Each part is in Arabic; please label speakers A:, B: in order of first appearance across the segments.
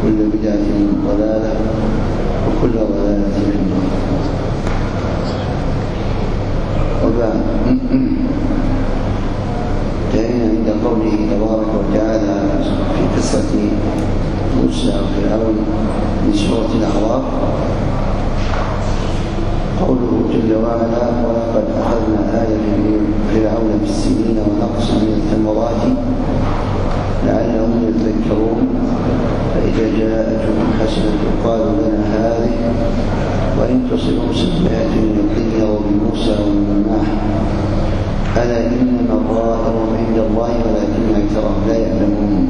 A: وكل بدعة ضلالة وكل ضلالة في النار. وبعد، انتهينا عند قوله تبارك وتعالى في قصة موسى وفرعون من سورة الأعراف، قوله جل وعلا: ولقد أخذنا آل فرعون بالسنين ونقص من الثمرات لعلهم يذكرون فإذا جاءتهم حسنة قالوا لنا هذه وإن تصبهم سيئة يطيروا بموسى ومن معه ألا إنما الظاهر عند الله ولكن أكثرهم لا يعلمون.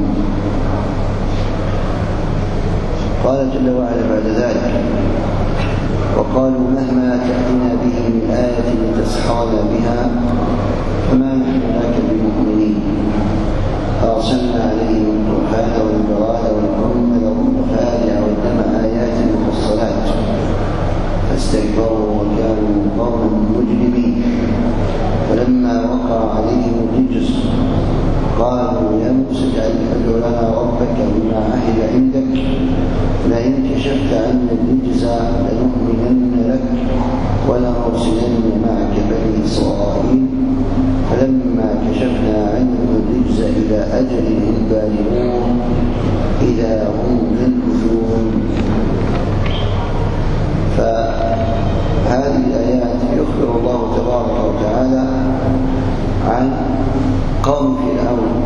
A: قال جل وعلا بعد ذلك: وقالوا مهما تأتنا به من آية لتسحرنا بها فما نحن لك بمؤمنين أرسلنا عليهم الطوفان والجراد والقمل والضفادع والدم آيات مفصلات فاستكبروا وكانوا قوما مجرمين. ولما وقع عليهم الرجس قالوا يا موسى ادع لنا ربك بما عهد عندك لئن كشفت عنا الرجز لنؤمنن لك ولنرسلن معك بني إسرائيل فلما كشفنا عنهم الرجز إلى أجل هم بالغون إذا هم ينكثون. فهذه الآيات يخبر الله تبارك وتعالى عن قوم فرعون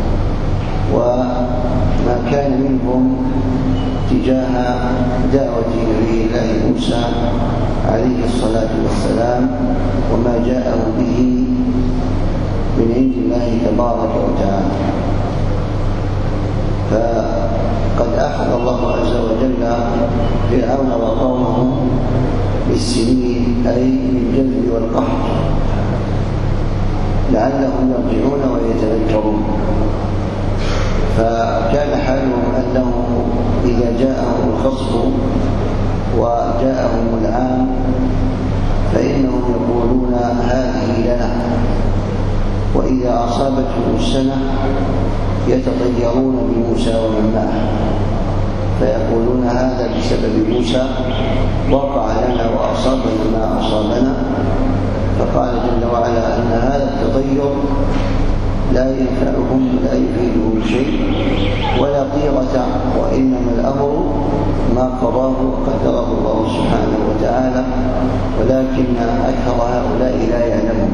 A: وما كان منهم تجاه دعوة نبي الله موسى عليه الصلاة والسلام وما جاءه به من عند الله تبارك وتعالى. فقد أخذ الله عز وجل فرعون وقومه بالسنين أي بالجذب والقحط لعلهم يرجعون ويتذكرون. فكان حالهم أنه إذا جاءهم الخصب وجاءهم العام فإنهم يقولون هذه لنا، وإذا أصابتهم السنة يتطيرون بموسى ومن معه فيقولون هذا بسبب موسى وقع لنا وأصابنا ما أصابنا. فقال جل وعلا أن هذا التطير لا ينفعهم ولا يفيدهم شيء ولا طيرة، وإنما الأمر ما قضاه وقدره الله سبحانه وتعالى، ولكن أكثر هؤلاء لا يعلمون.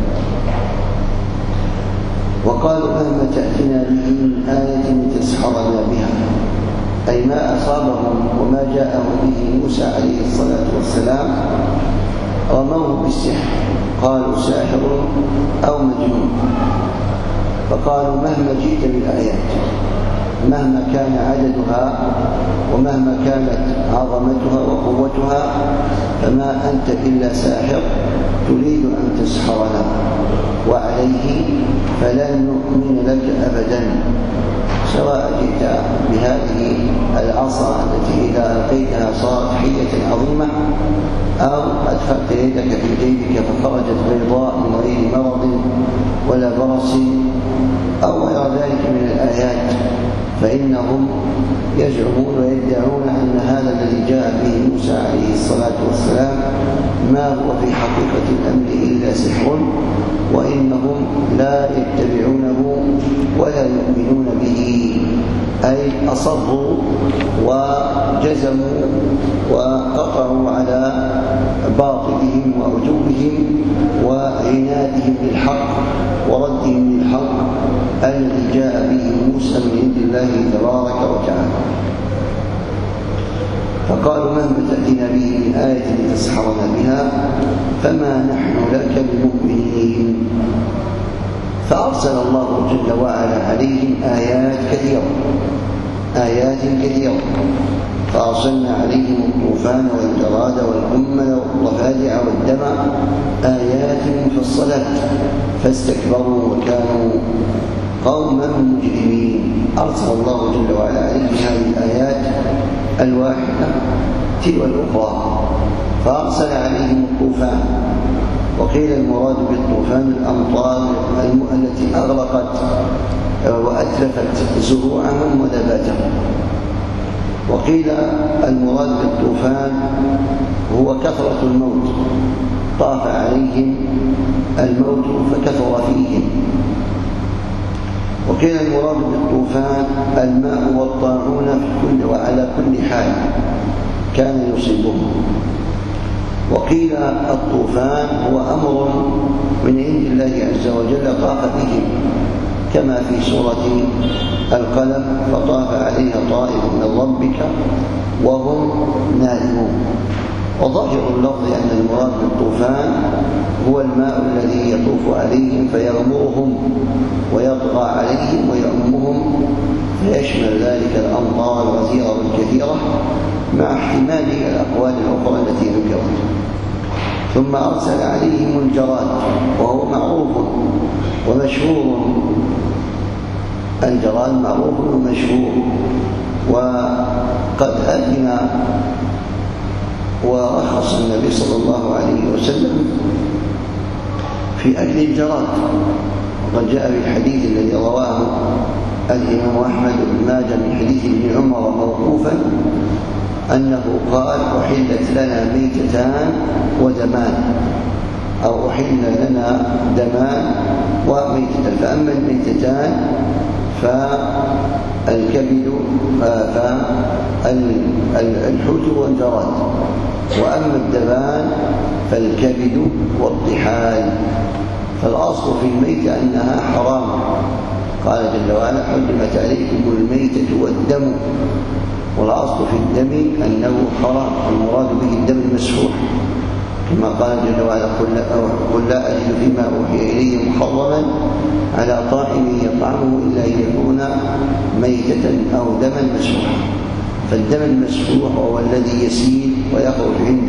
A: وقالوا مهما تأتنا به من آية لتسحرنا بها، أي ما أصابهم وما جاءهم به موسى عليه الصلاة والسلام رموه بالسحر، قالوا ساحر أو مجنون. فقالوا مهما جئت بالآيات مهما كان عددها ومهما كانت عظمتها وقوتها فما أنت إلا ساحر تريد أن تسحرنا، وعليه فلن نؤمن لك أبدا سواء جئت بهذه العصا التي إذا ألقيتها صارت حية عظيمة أو أدخلت يدك في جيبك فخرجت بيضاء من غير مرض ولا برص أو غير ذلك من الآيات، فإنهم يزعمون ويدعون أن هذا الذي جاء به موسى عليه الصلاة والسلام ما هو في حقيقة الأمر إلا سحر، وإنهم لا يتبعونه ولا يؤمنون به، أي أصروا وجزموا وقطعوا على باطلهم وعجوبهم وعنادهم بالحق وردهم للحق الذي جاء به موسى من عند الله تبارك وتعالى. فقالوا مهما تأتينا به من آية لتسحرنا بها فما نحن لك بمؤمنين. فأرسل الله جل وعلا عليهم آيات كثيرة فأرسلنا عليهم الطوفان والجراد والقمل والضفادع والدم آيات مفصلات فاستكبروا وكانوا قوما مجرمين. أرسل الله جل وعلا عليهم هذه الآيات الواحدة تلو الأخرى، فأرسل عليهم الطوفان، وقيل المراد بالطوفان الأمطار التي أغرقت وأتلفت زروعهم ونباتهم، وقيل المراد بالطوفان هو كثرة الموت، طاف عليهم الموت فكثر فيهم. وقيل المراد بالطوفان الماء والطاعون في كل وعلى كل حال كان يصيبهم. وقيل الطوفان هو أمر من عند الله عز وجل طاف بهم، كما في سورة القلم فطاف عليها طائف من ربك وهم نائمون. وظاهر اللفظ أن المراد بالطوفان هو الماء الذي يطوف عليهم فيغمرهم ويطغى عليهم ويعمهم، فيشمل ذلك الأمطار الغزيرة والكثيرة مع احتمال الأقوال الأخرى التي ذكرت. ثم أرسل عليهم الجراد، وهو معروف ومشهور، الجراد معروف ومشهور، وقد أذن ورخص النبي صلى الله عليه وسلم في أكل الجراد. وقد جاء في الحديث الذي رواه الإمام أحمد بن ماجه من حديث ابن عمر موقوفا أنه قال: أحلت لنا ميتتان ودمان، أو أحل لنا دمان وميتتان، فأما الميتتان فالكبد فالحوت والجراد، وأما الدمان فالكبد والطحال. فالأصل في الميتة أنها حرام، قال جل وعلا: حرمت عليكم الميتة والدم. والأصل في الدم أنه حرام، المراد به الدم المسفوح، كما قال جل وعلا: قل لا أجد فيما أوحي إلي محرما على طاعم يطعمه إلا أن يكون ميتة أو دما مسفوحا. فالدم المسفوح هو الذي يسيل ويخرج عند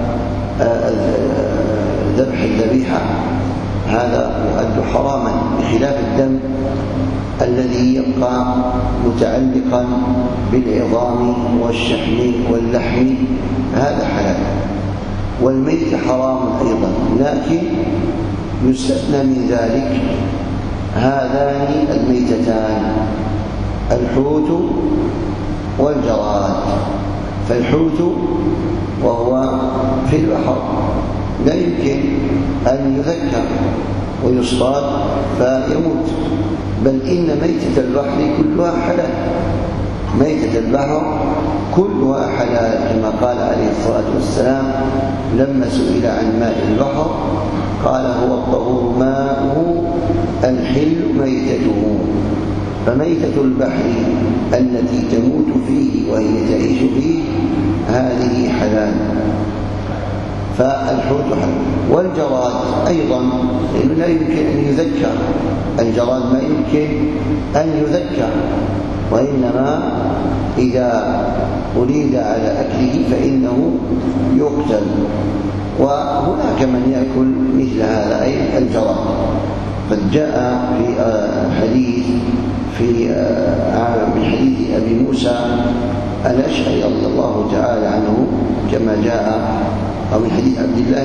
A: ذبح الذبيحة، هذا يؤد حراما، بخلاف الدم الذي يبقى متعلقا بالعظام والشحم واللحم، هذا حلال. والميت حرام أيضا، لكن يستثنى من ذلك هذان الميتتان: الحوت والجراد. فالحوت وهو في البحر لا يمكن أن يذكر ويصطاد فيموت، بل إن ميتة البحر كلها حلال، ميتة البحر كلها حلال، كما قال عليه الصلاة والسلام لما سئل عن ماء البحر قال: هو الطهور ماؤه الحل ميتته. فميتة البحر التي تموت فيه وهي تعيش فيه هذه حلال، فالحوت حلال. والجراد أيضا لأنه لا يمكن أن يذكر، الجراد ما يمكن أن يذكر، وإنما إذا أريد على أكله فإنه يقتل. وهناك من يأكل مثل هذا أي الجراد. قد جاء في حديث من حديث أبي موسى الأشعري رضي الله تعالى عنه، كما جاء أو من حديث عبد الله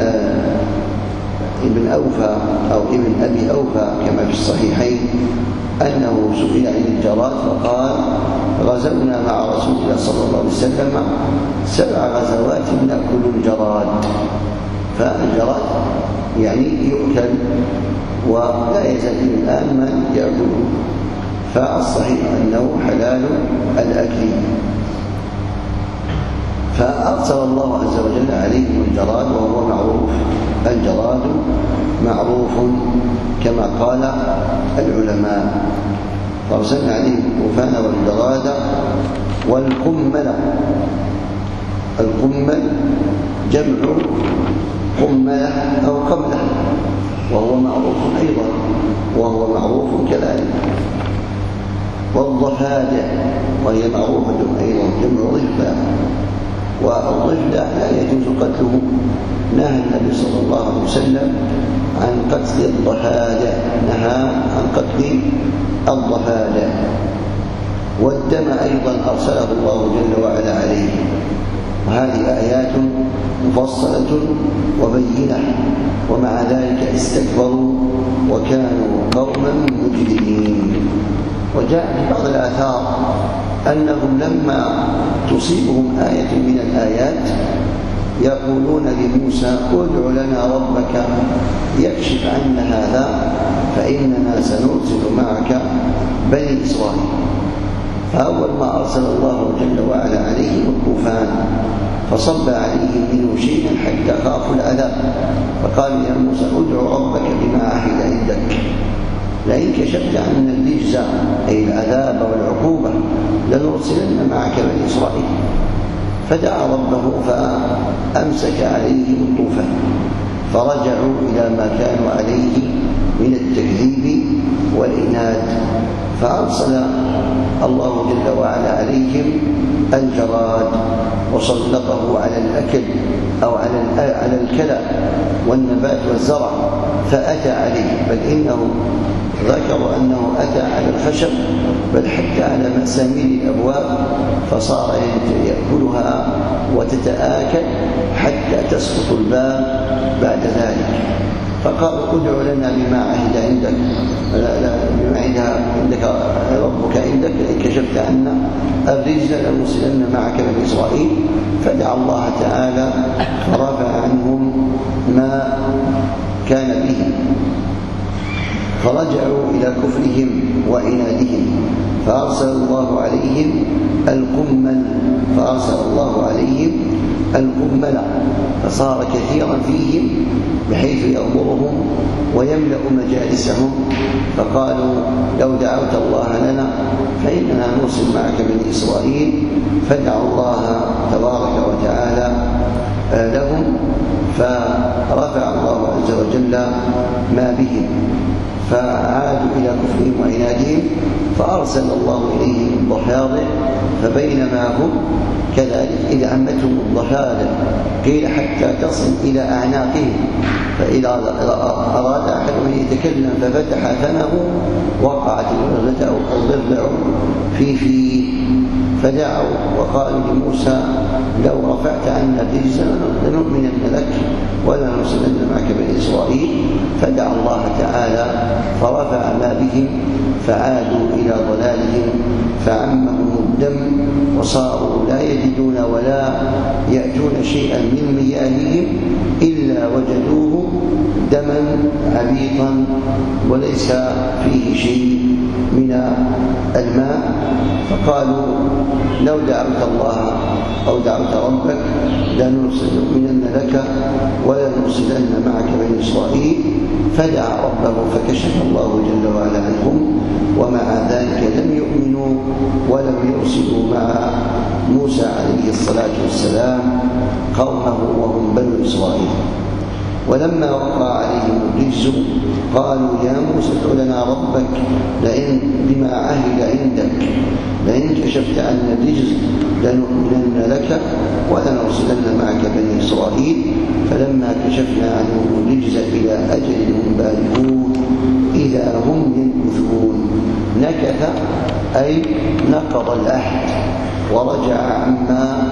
A: ابن أوفى أو ابن أبي أوفى كما في الصحيحين، أنه سئل عن الجراد فقال: غزونا مع رسول الله صلى الله عليه وسلم 7 غزوات نأكل الجراد. فالجراد يعني يؤكل ولا يزال الآن من يأكله، فالصحيح أنه حلال الأكل. فأرسل الله عز وجل عليهم الجراد، وهو معروف، الجراد معروف كما قال العلماء. فأرسلنا عليهم الطوفان والجراد والقمل. القمل جمع قملة أو قملة، وهو معروف أيضا، وهو معروف كذلك. والضفادع وهي معروفة أيضا، جمع ضفدع، والضفدع لا يجوز قتله، نهى النبي صلى الله عليه وسلم عن قتل الضفادع، نهى عن قتل الضفادع. والدم أيضا أرسله الله جل وعلا عليه. وهذه آيات مفصلة وبينة، ومع ذلك استكبروا وكانوا قوما مجرمين. وجاء في بعض الآثار أنهم لما تصيبهم آية من الآيات يقولون لموسى ادع لنا ربك يكشف عنا هذا فإننا سنرسل معك بني إسرائيل. فأول ما أرسل الله جل وعلا عليهم الطوفان فصب عليهم منه شيئا حتى خافوا العذاب، فقالوا يا موسى ادع ربك بما عهد عندك لئن كشفت عنا الرجز أي العذاب والعقوبة لنرسلن معك بني إسرائيل. فدعا ربه فأمسك عليهم الطوفان فرجعوا إلى ما كانوا عليه من التكذيب والعناد، فأرسل الله جل وعلا عليهم الجراد وسلطه على الأكل أو على الكلى والنبات والزرع فأتى عليه، بل إنه ذكروا أنه أتى على الخشب بل حتى على مسامير الأبواب فصار يأكلها وتتآكل حتى تسقط الباب بعد ذلك. فقالوا ادع لنا بما عهد عندك بما عندك ربك عندك لئن كشفت عنا الرجز لنرسلن معك بني إسرائيل. فدعا الله تعالى فرفع عنهم ما كان به فرجعوا إلى كفرهم وعنادهم فأرسل الله عليهم القمل فصار كثيرا فيهم بحيث يغمرهم ويملأ مجالسهم. فقالوا لو دعوت الله لنا فإننا نرسل معك بني إسرائيل. فدعوا الله تبارك وتعالى لهم فرفع الله عز وجل ما بهم فعادوا إلى كفرهم وعنادهم فأرسل الله إليهم الضفادع فبينما هم كذلك إذ عمتهم الضفادع قيل حتى تصل إلى أعناقهم، فإذا أراد أحد أن يتكلم ففتح فمه وقعت الضفدع في فيه. فدعوا وقالوا لموسى لو رفعت عنا الرجز لنؤمنن لك ولنرسلن معك بني إسرائيل. فدعا الله تعالى فرفع ما بهم فعادوا إلى ضلالهم فعمهم الدم وصاروا لا يجدون ولا يأتون شيئا من مياههم إلا وجدوه دما عبيطا وليس فيه شيء من الماء. فقالوا لو دعوت الله أو دعوت ربك لنؤمنن لك ولنرسلن معك بني إسرائيل. فدعا ربه فكشف الله جل وعلا عنهم ومع ذلك لم يؤمنوا ولم يرسلوا مع موسى عليه الصلاة والسلام قومه وهم بنو إسرائيل. ولما وقع عليهم الرجز قالوا يا موسى ادع لنا ربك لئن بما عهد عندك لئن كشفت عنا الرجز لنؤمنن لك ولنرسلن معك بني إسرائيل. فلما كشفنا عنهم الرجز إلى أجل هم بالغون إذا هم ينكثون. نكث أي نقض العهد ورجع عما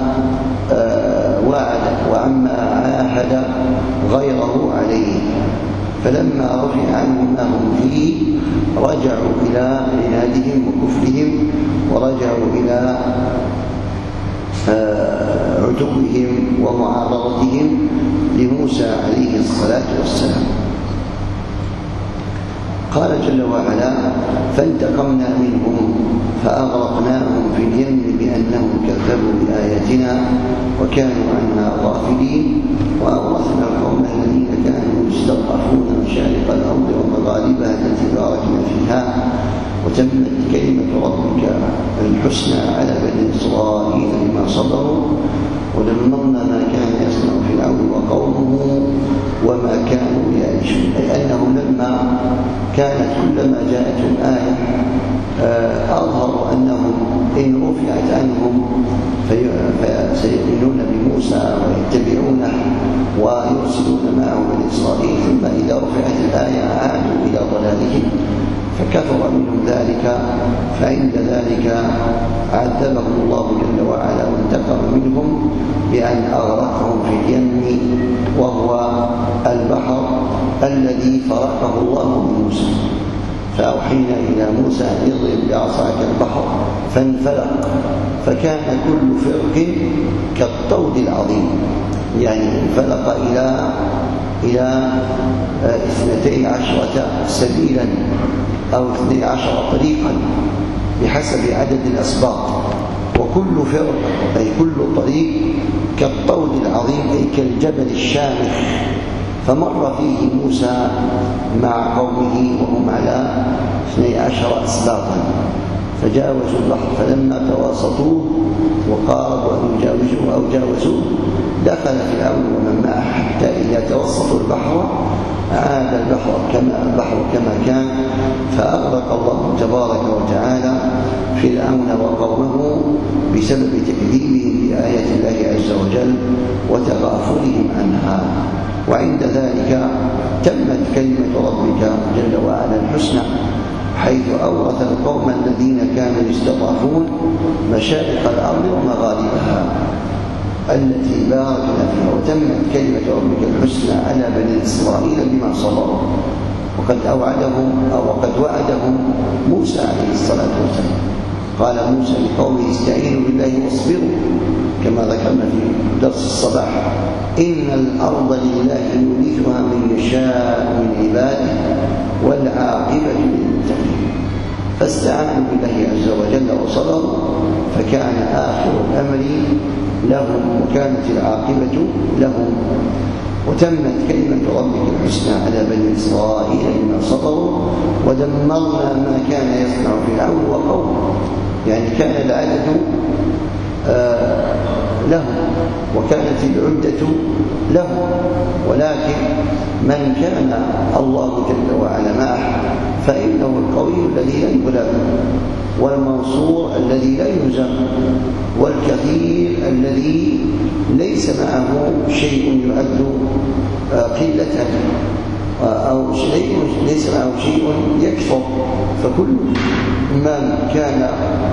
A: وعد وعما عاهد غيره عليه. فلما رفع عنهم ما هم فيه رجعوا إلى عنادهم وكفرهم ورجعوا إلى عتوهم ومعارضتهم لموسى عليه الصلاة والسلام. قال جل وعلا فانتقمنا منهم فأغرقناهم في اليم بأنهم كذبوا بآياتنا وكانوا عنها غافلين. وأورثنا القوم الذين كانوا يستضعفون مشارق الأرض ومغاربها التي باركنا فيها وتمت كلمة ربك الحسنى على بني إسرائيل بما صبروا ودمرنا ما كان يصنع فرعون وقومه وما كانوا يعيشون. أي أنهم لما كانت كلما جاءتهم آية أظهروا أنهم إن رفعت عنهم فسيؤمنون بموسى ويتبعونه ويرسلون معه بني إسرائيل، ثم إذا رفعت الآية عادوا إلى ضلالهم فكثر منهم ذلك. فعند ذلك عذبهم الله جل وعلا وانتقم منهم بأن أغرقهم في اليم وهو البحر الذي فرقه الله من موسى. فأوحينا إلى موسى أن يضرب بعصاك البحر فانفلق فكان كل فرق كالطود العظيم، يعني انفلق إلى 12 سبيلا أو 12 طريقا بحسب عدد الأسباط، وكل فرق أي كل طريق كالطود العظيم أي كالجبل الشامخ. فمر فيه موسى مع قومه وهم على 12 أسباطا فجاوزوا البحر، فلما تواصطوه وقاربوا أن يجاوزوه أو جاوزوه دخل فرعون ومن معه حتى إذا توسطوا البحر عاد البحر كما كان، فأغرق الله تبارك وتعالى فرعون وقومه بسبب تكذيبهم بآيات الله عز وجل وتغافلهم عنها. وعند ذلك تمت كلمة ربك جل وعلا الحسنى، حيث أورث القوم الذين كانوا يستضعفون مشارق الأرض ومغاربها التي باركنا فيها، وتمت كلمة ربك الحسنى على بني إسرائيل بما صبروا. وقد وعدهم موسى عليه الصلاة والسلام، قال موسى لقومه استعينوا بالله واصبروا، كما ذكرنا في درس الصباح إن الأرض لله يورثها من يشاء من عباده والعاقبة للمتقين. فاستعانوا بالله عز وجل وصبروا فكان آخر الأمر لهم وكانت العاقبة لهم. وتمت كلمة ربك الحسنى على بني إسرائيل بما صبروا ودمرنا ما كان يصنع فرعون وقومه، يعني كان العدد لهم وكانت العدة لهم، ولكن من كان الله جل وعلا معه فإنه القوي الذي لا يغلب والمنصور الذي لا يهزم والكثير الذي ليس معه شيء يعد قلة أو ليس معه شيء يكثر. فكل من كان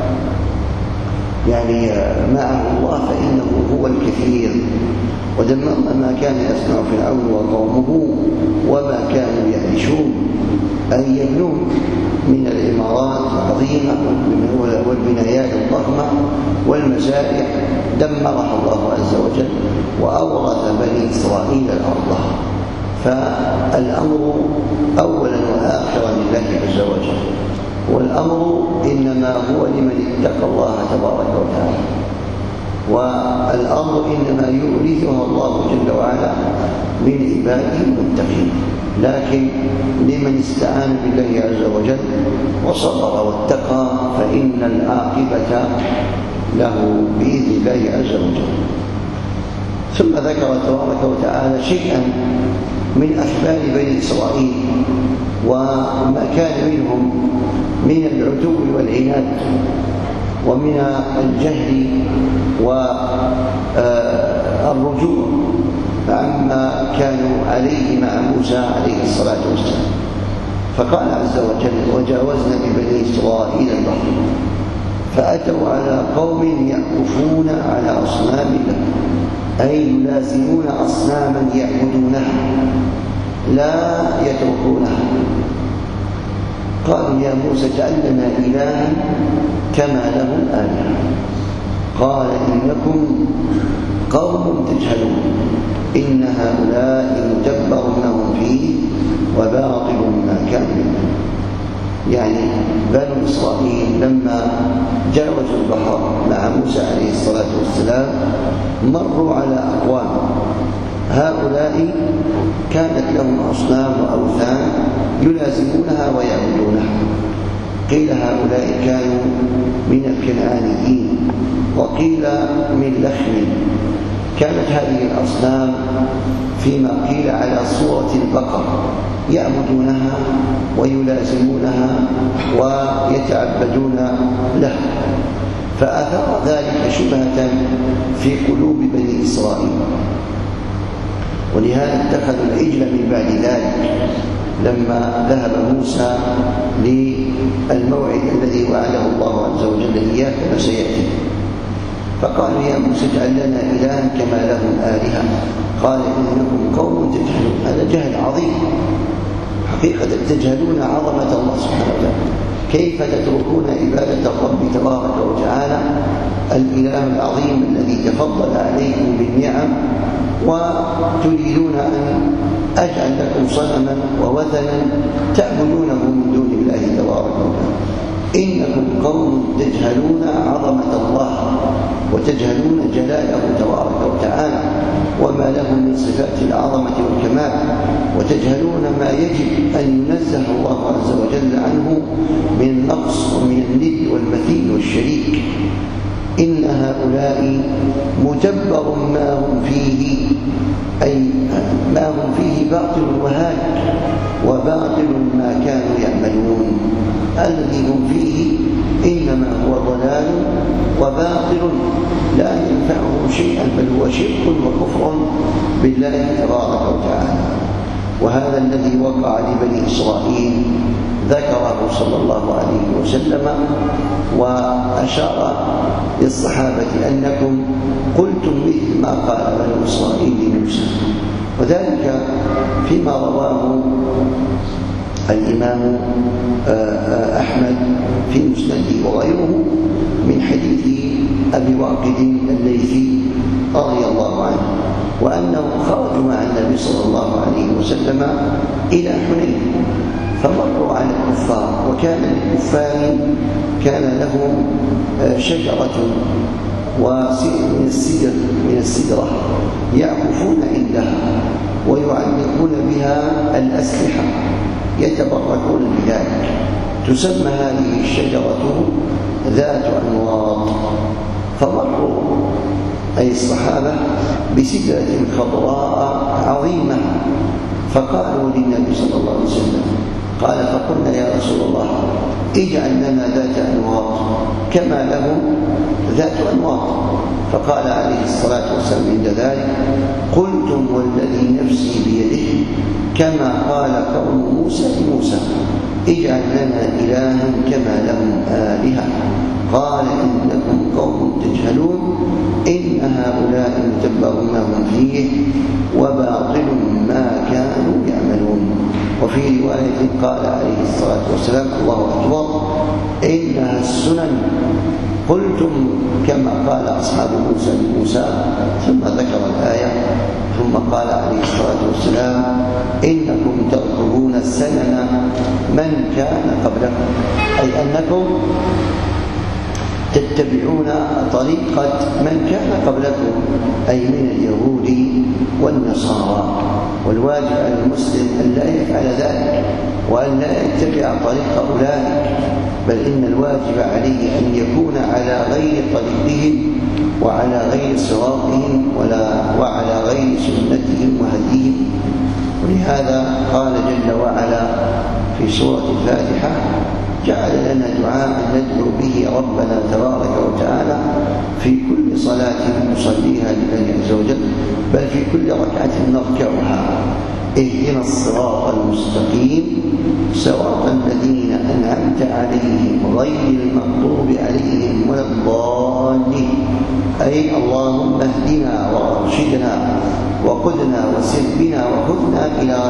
A: يعني معه الله فإنه هو الكثير. ودمرنا ما كان يصنع فرعون وقومه وما كانوا يعيشون أن يبنون من العمارات العظيمة والبنايات الضخمة والمزارع دمرها الله عز وجل وأورث بني إسرائيل الأرض. فالأمر أولا وآخرا لله عز وجل، والأمر إنما هو لمن اتقى الله تبارك وتعالى، والأرض إنما يورثها الله جل وعلا من عباده المتقين، لكن لمن استعان بالله عز وجل وصبر واتقى فإن العاقبة له بإذن الله عز وجل. ثم ذكر تبارك وتعالى شيئا من أخبار بني إسرائيل وما كان منهم من العتو والعناد ومن الجهل والرجوع عما كانوا عليه مع موسى عليه الصلاة والسلام. فقال عز وجل وجاوزنا ببني إسرائيل البحر فأتوا على قوم يعكفون على أصنام لهم، أي يلازمون أصناما يعبدونها لا يتركونها. قالوا يا موسى اجعل لنا إلها كما لهم آلهة. قال إنكم قوم تجهلون إن هؤلاء متبر ما هم فيه وباطل ما كانوا يعملون. يعني بنو إسرائيل لما جاوزوا البحر مع موسى عليه الصلاة والسلام مروا على أقوام هؤلاء كانت لهم أصنام وأوثان يلازمونها ويعبدونها. قيل هؤلاء كانوا من الكنعانيين وقيل من لخم. كانت هذه الأصنام فيما قيل على صورة البقر يعبدونها ويلازمونها ويتعبدون لها، فأثار ذلك شبهة في قلوب بني إسرائيل، ولهذا اتخذوا العجل من بعد ذلك لما ذهب موسى للموعد الذي وعده الله عز وجل إياه كما سيأتي. فقالوا يا موسى اجعل لنا إلها كما لهم آلهة. قال إنكم قوم تجهلون. هذا جهل عظيم كيف تجهلون عظمة الله سبحانه وتعالى؟ كيف تتركون عبادة الرب تبارك وتعالى الإله العظيم الذي تفضل عليكم بالنعم، وتريدون أن أجعل لكم صنما ووثنا تعبدونه من دون الله تبارك وتعالى؟ إنكم قوم تجهلون عظمة الله وتجهلون جلاله تبارك وتعالى وما له من صفات العظمة والكمال، وتجهلون ما يجب أن ينزه الله عز وجل عنه من النقص ومن الند والمثيل والشريك. إن هؤلاء متبر ما هم فيه، أي ما هم فيه باطل وهالك، وباطل ما كانوا يعملون. الذي هم فيه إنما هو ضلال وباطل لا ينفعه شيئا، بل هو شرك وكفر بالله تبارك وتعالى. وهذا الذي وقع لبني إسرائيل ذكره صلى الله عليه وسلم، وأشار للصحابة أنكم قلتم مثل ما قال بنو إسرائيل لموسى، وذلك فيما رواه الإمام أحمد في مسنده وغيره من حديث أبي واقد الليثي رضي الله عنه، وأنهم خرجوا مع النبي صلى الله عليه وسلم إلى حنين، فمروا على الكفار، وكان للكفار كان لهم شجرة من السدرة يعكفون عندها ويعلقون بها الأسلحة يتبركون بذلك. تسمى هذه الشجرة ذات أنواط، فمروا أي الصحابة بسدرة خضراء عظيمة، فقالوا للنبي صلى الله عليه وسلم، قال فقلنا يا رسول الله اجعل لنا ذات أنواط كما لهم ذات أنواط. فقال عليه الصلاة والسلام عند ذلك قلتم والذي نفسي بيده كما قال قوم موسى لموسى اجعل لنا إلها كما لهم آلهة. قال إنكم قوم تجهلون إن هؤلاء متبر ما هم فيه وباطل ما كانوا يعملون. وفي رواية قال عليه الصلاة والسلام الله أكبر إنها السنن. قلتم كما قال أصحاب موسى لموسى، ثم ذكر الآية، ثم قال عليه الصلاة والسلام إنكم تركبون سنن من كان قبلكم، أي أنكم تتبعون طريقة من كان قبلكم، أي من اليهود والنصارى. والواجب على المسلم أن لا يفعل ذلك وأن لا يتبع طريق أولئك، بل إن الواجب عليه أن يكون على غير طريقهم وعلى غير صراطهم وعلى غير سنتهم وهديهم. ولهذا قال جل وعلا في سورة الفاتحة جعل لنا دعاء ندعو به ربنا تبارك وتعالى في كل صلاة نصليها لله عز وجل، بل في كل ركعة نركعها. اهدنا الصراط المستقيم صراط الذين أنعمت عليهم غير المغضوب عليهم ولا الضالين، أي اللهم اهدنا وارشدنا وقدنا وسر بنا وخذنا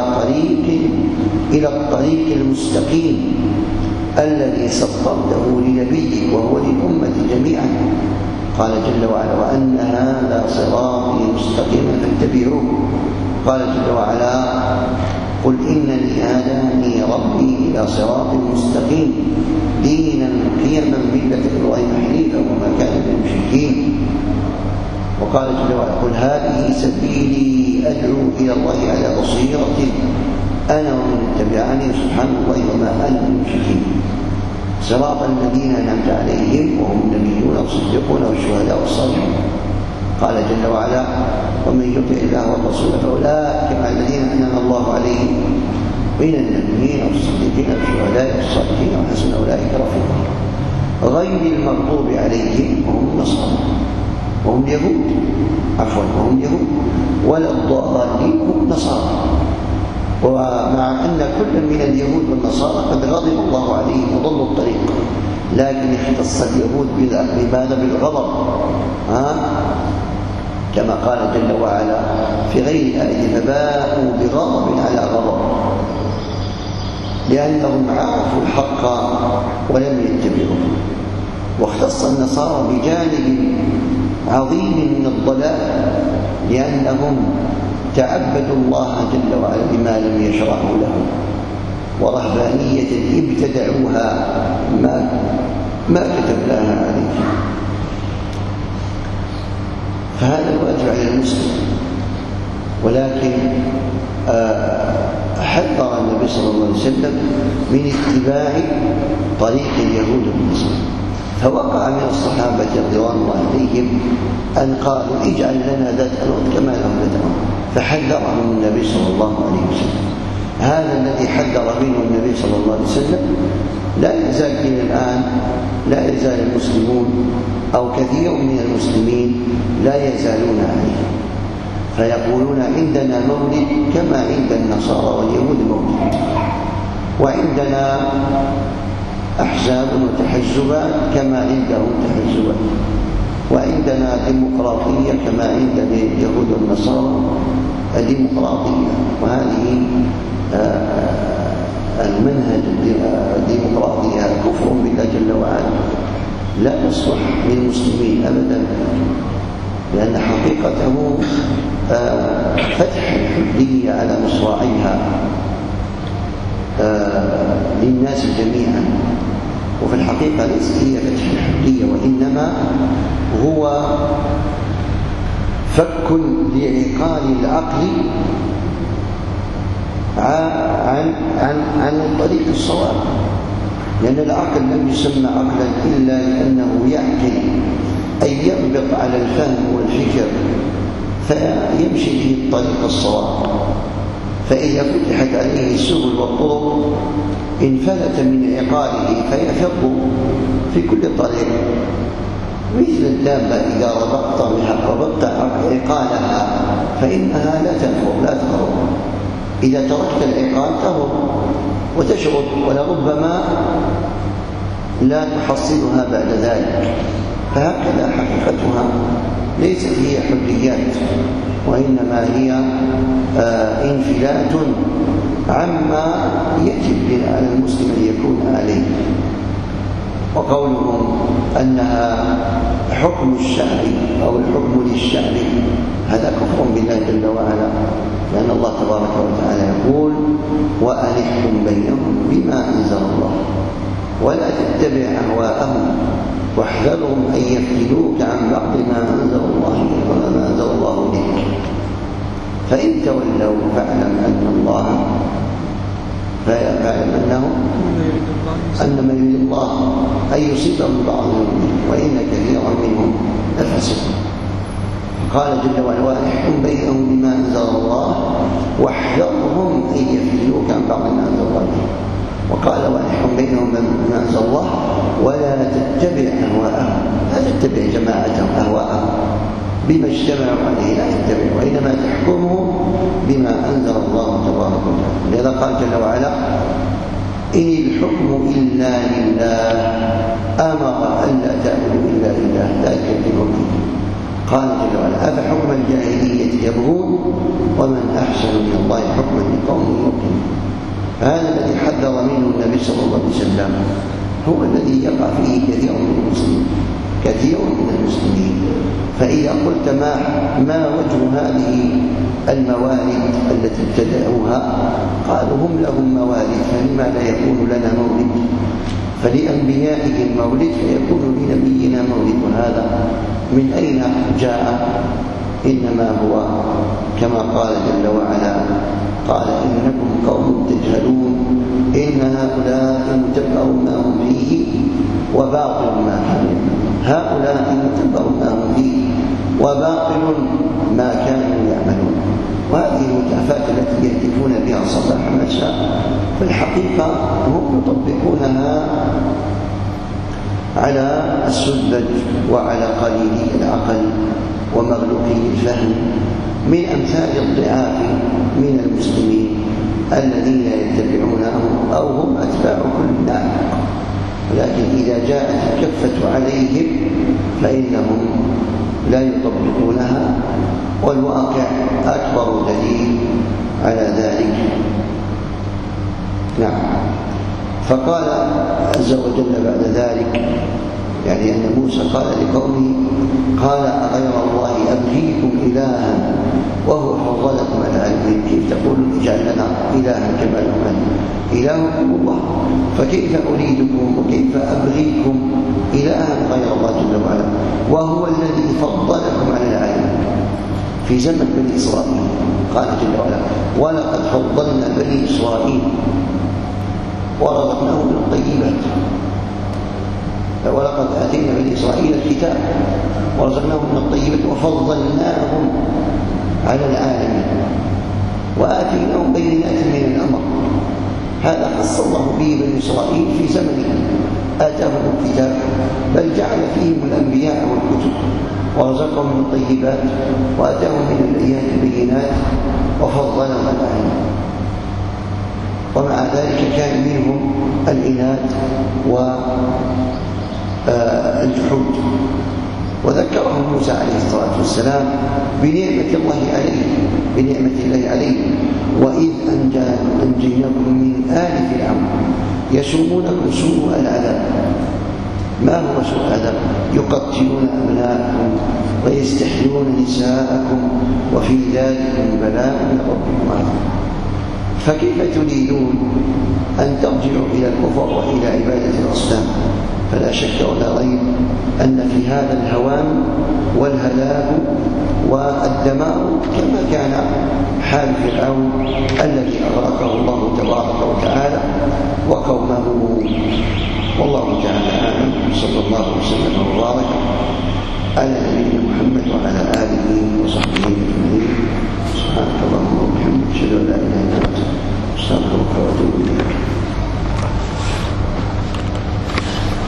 A: إلى الطريق المستقيم الذي سطرته لنبيك وهو للأمة جميعا. قال جل وعلا وأن هذا صراطي مستقيما فاتبعوه. قال جل وعلا قل إنني هداني ربي إلى صراط مستقيم دينا قيما ملة إبراهيم حنيفا وما كان من المشركين. وقال جل وعلا قل هذه سبيلي أدعو إلى الله على بصيرة أنا ومن اتبعني سبحان الله وما أنا من المشركين. صراط الذين أنعمت عليهم وهم النبيون والصديقون والشهداء والصالحون. قال جل وعلا ومن يطع الله والرسول فأولئك مع الذين أنعم الله عليهم من النبيين والصديقين والشهداء والصالحين وحسن أولئك رفيقا. غير المغضوب عليهم وهم النصارى وهم اليهود وهم اليهود ولا الضالين وهم النصارى. ومع أن كل من اليهود والنصارى قد غضب الله عليهم وضلوا الطريق، لكن اختص اليهود بماذا؟ بالغضب، كما قال جل وعلا في غير آية فباءوا بغضب على غضب. لأنهم عرفوا الحق ولم يتبعوه. واختص النصارى بجانب عظيم من الضلال لأنهم تعبدوا الله جل وعلا بما لم يشرعه لهم، ورهبانية ابتدعوها ما كتبناها عليهم. فهذا الواجب على المسلم. ولكن حذر النبي صلى الله عليه وسلم من اتباع طريق اليهود والنصارى، فوقع من الصحابة رضوان الله عليهم أن قالوا اجعل لنا ذات أنواط كما لهم ذات أنواط، فحذرهم النبي صلى الله عليه وسلم. هذا الذي حذر منه النبي صلى الله عليه وسلم لا يزال إلى الآن، لا يزال المسلمون أو كثير من المسلمين لا يزالون عليه، فيقولون عندنا مولد كما عند النصارى واليهود مولد، وعندنا أحزاب وتحزبات كما عندهم تحزبات، وعندنا ديمقراطية كما عند اليهود والنصارى الديمقراطية. وهذه المنهج الديمقراطية كفر بالله جل وعلا، لا يصلح للمسلمين أبدا، لأن حقيقته فتح الحرية على مصراعيها للناس جميعا. وفي الحقيقة ليست هي فتح الحرية، وإنما هو فك لعقال العقل عن الطريق الصواب، لأن العقل لم يسمى عقلا إلا لأنه يعقل أي ينبط على الفهم والفكر فيمشي به الطريق الصواب. فإذا فتحت عليه السبل والطرق انفلت من عقاله فيفر في كل طريق، مثل الدابة إذا ربطت عقالها فإنها لا تنفر لا تهرب، إذا تركت العقال تهرب وتشرد، ولربما لا تحصلها بعد ذلك. فهكذا حقيقتها ليست هي حريات، وإنما هي انفلات عما يجب على المسلم أن يكون عليه. وقولهم أنها حكم الشعب أو الحكم للشعب هذا كفر بالله جل وعلا، لأن الله تبارك وتعالى يقول وأن احكم بينهم بما أنزل الله ولا تتبع أهواءهم واحذرهم أن يفتنوك عن بعض ما أنزل الله لك، فإن تولوا فاعلم أنما يريد الله أن يصيبهم بعض وإن كثيرا منهم لفاسقون. قال جل وعلا وأن احكم بينهم بما أنزل الله واحذرهم أن يفتنوك عن بعض ما أنزل الله لك، وقال وأن احكم بينهم بما أنزل الله ولا تتبع أهواءهم، لا تتبع جماعتهم أهواءهم بما اجتمعوا عليه، لا تتبع، وإنما تحكمهم بما أنزل الله تبارك وتعالى. لذا قال جل وعلا إن الحكم إلا لله أمر ألا تعبدوا إلا لله ذلك الدين القيم. قال جل وعلا أفحكم الجاهلية يبغون ومن أحسن من الله حكما لقوم يوقنون. هذا الذي حذر منه النبي صلى الله عليه وسلم هو الذي يقع فيه كثير من المسلمين. فإذا قلت ما وجه هذه الموالد التي ابتدعوها، قالوا هم لهم موالد فلما لا يكون لنا مولد، فلأنبيائهم مولد فيكون لنبينا مولد. وهذا من أين جاء؟ إنما هو كما قال جل وعلا قال إنكم قوم تجهلون إن هؤلاء متبع ما هم فيه وباطل ما كانوا يعملون. هؤلاء متبع ما هم فيه وباطل ما كانوا يعملون. وهذه المتعفات التي يهتفون بها صباح مساء في الحقيقة هم يطبقونها على السذج وعلى قليلي العقل ومغلوقي الفهم من أمثال الضعاف من المسلمين الذين يتبعونهم أو هم أتباع كل نافق. ولكن إذا جاءت الكفة عليهم فإنهم لا يطبقونها، والواقع أكبر دليل على ذلك. نعم. فقال عز وجل بعد ذلك، يعني أن موسى قال لقومه: قال أغير الله أبغيكم إلها وهو فضلكم على العالمين. كيف تقول اجعل لنا إلها كما لهم إلهكم الله؟ فكيف أريدكم وكيف أبغيكم إلها غير الله جل وعلا وهو الذي فضلكم على العالمين في زمن بني إسرائيل؟ قال جل وعلا: ولقد فضلنا بني إسرائيل ورزقناهم من الطيبات. ولقد آتينا بني إسرائيل الكتاب ورزقناهم من الطيبات وفضلناهم على العالمين وآتيناهم بينات من الأمر. هذا خص الله به بني إسرائيل في زمنه، آتاهم الكتاب، بل جعل فيهم الأنبياء والكتب ورزقهم من الطيبات وآتاهم من الآيات البينات وفضلهم على العالمين. ومع ذلك كان منهم العناد والجحود. وذكرهم موسى عليه الصلاة والسلام بنعمة الله عليه: وإذ أنجيناكم من آل فرعون يسومونكم سوء العذاب. ما هو سوء العذاب؟ يقتلون أبناءكم ويستحيون نساءكم وفي ذلك بلاء من ربكم عظيم. فكيف تريدون أن ترجعوا إلى الكفر وإلى عبادة الأصنام؟ فلا شك ولا ريب أن في هذا الهوان والهلاك والدمار كما كان حال فرعون الذي أغرقه الله تبارك وتعالى وقومه. والله تعالى أعلم. صلى الله وسلم وبارك على نبينا محمد وعلى آله وصحبه